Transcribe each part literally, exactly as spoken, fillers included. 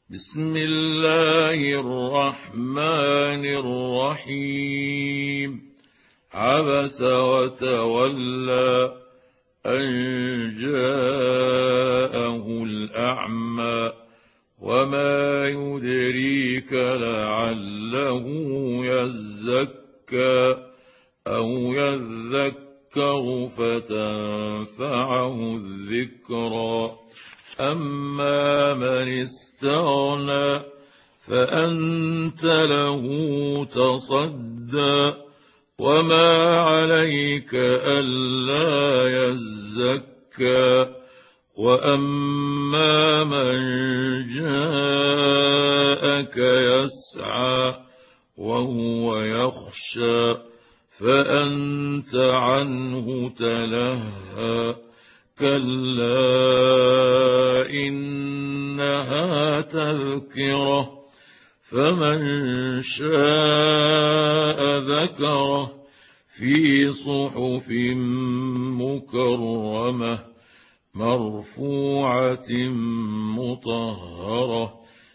بسم الله الرحمن الرحيم. عبس وتولى أن جاءه الأعمى وما يدريك لعله يزكى أو يذكر فتنفعه الذكرى. أما من استغنى فأنت له تصدى وما عليك ألا يزكى. وأما من جاءك يسعى وهو يخشى فأنت عنه تلهى. كلا إنها تذكرة فمن شاء ذكره في صحف مكرمة مرفوعة مطهرة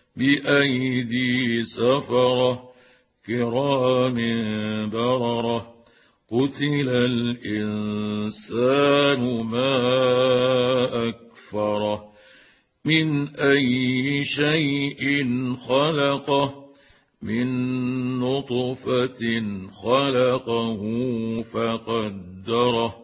بأيدي سفرة كرام بررة. قتل الإنسان ما أكفره من أي شيء خلقه من نطفة خلقه فقدره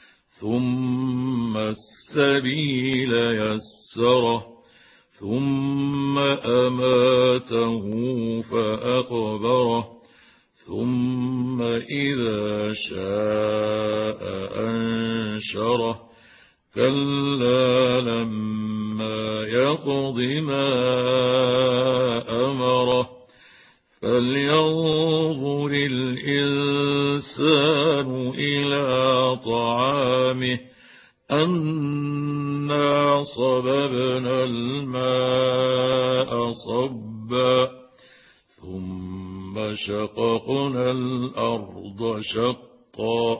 ثم السبيل يسره ثم أماته فأقبره ثم إذا شاء أنشره. كلا لما يقض ما أمره فلينظر الإنسان إلى طعامه أنا صببنا الماء صبا ثم شققنا الأرض شقا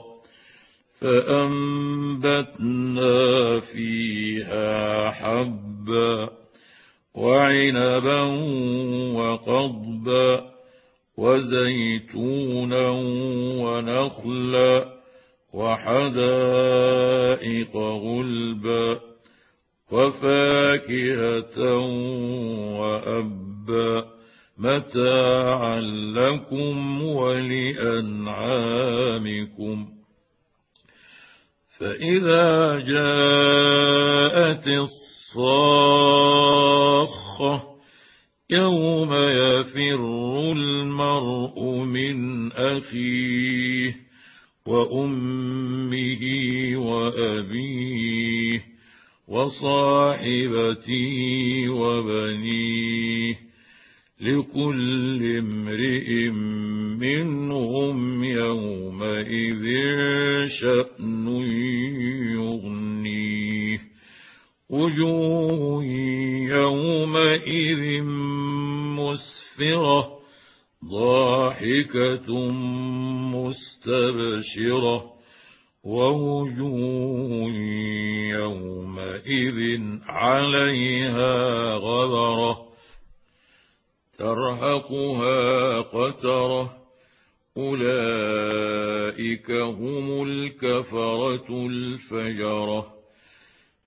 فأنبتنا فيها حبا وعنبا وقضبا وزيتونا ونخلا وحدائق غلبا وفاكهة وأبا متاعا لكم ولأنعامكم. فإذا جاءت الصاخة يوم يفر المرء من أخيه وأمه وأبيه وصاحبته وبنيه لكل امرئ منهم يومئذ شأن يغنيه. وجوه يومئذ مسفرة ضاحكة مستبشرة ووجوه يومئذ عليها غبرة ترهقها قترة. أولئك هم الكفرة الفجرة.